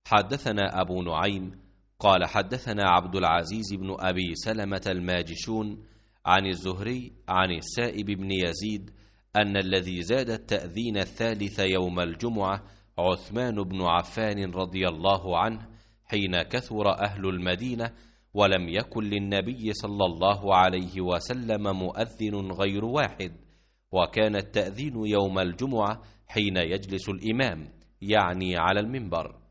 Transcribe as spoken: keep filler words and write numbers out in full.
حدثنا أبو نعيم قال حدثنا عبد العزيز بن أبي سلمة الماجشون عن الزهري عن السائب بن يزيد أن الذي زاد التأذين الثالث يوم الجمعة عثمان بن عفان رضي الله عنه حين كثر أهل المدينة ولم يكن للنبي صلى الله عليه وسلم مؤذن غير واحد، وكان التأذين يوم الجمعة حين يجلس الإمام يعني على المنبر.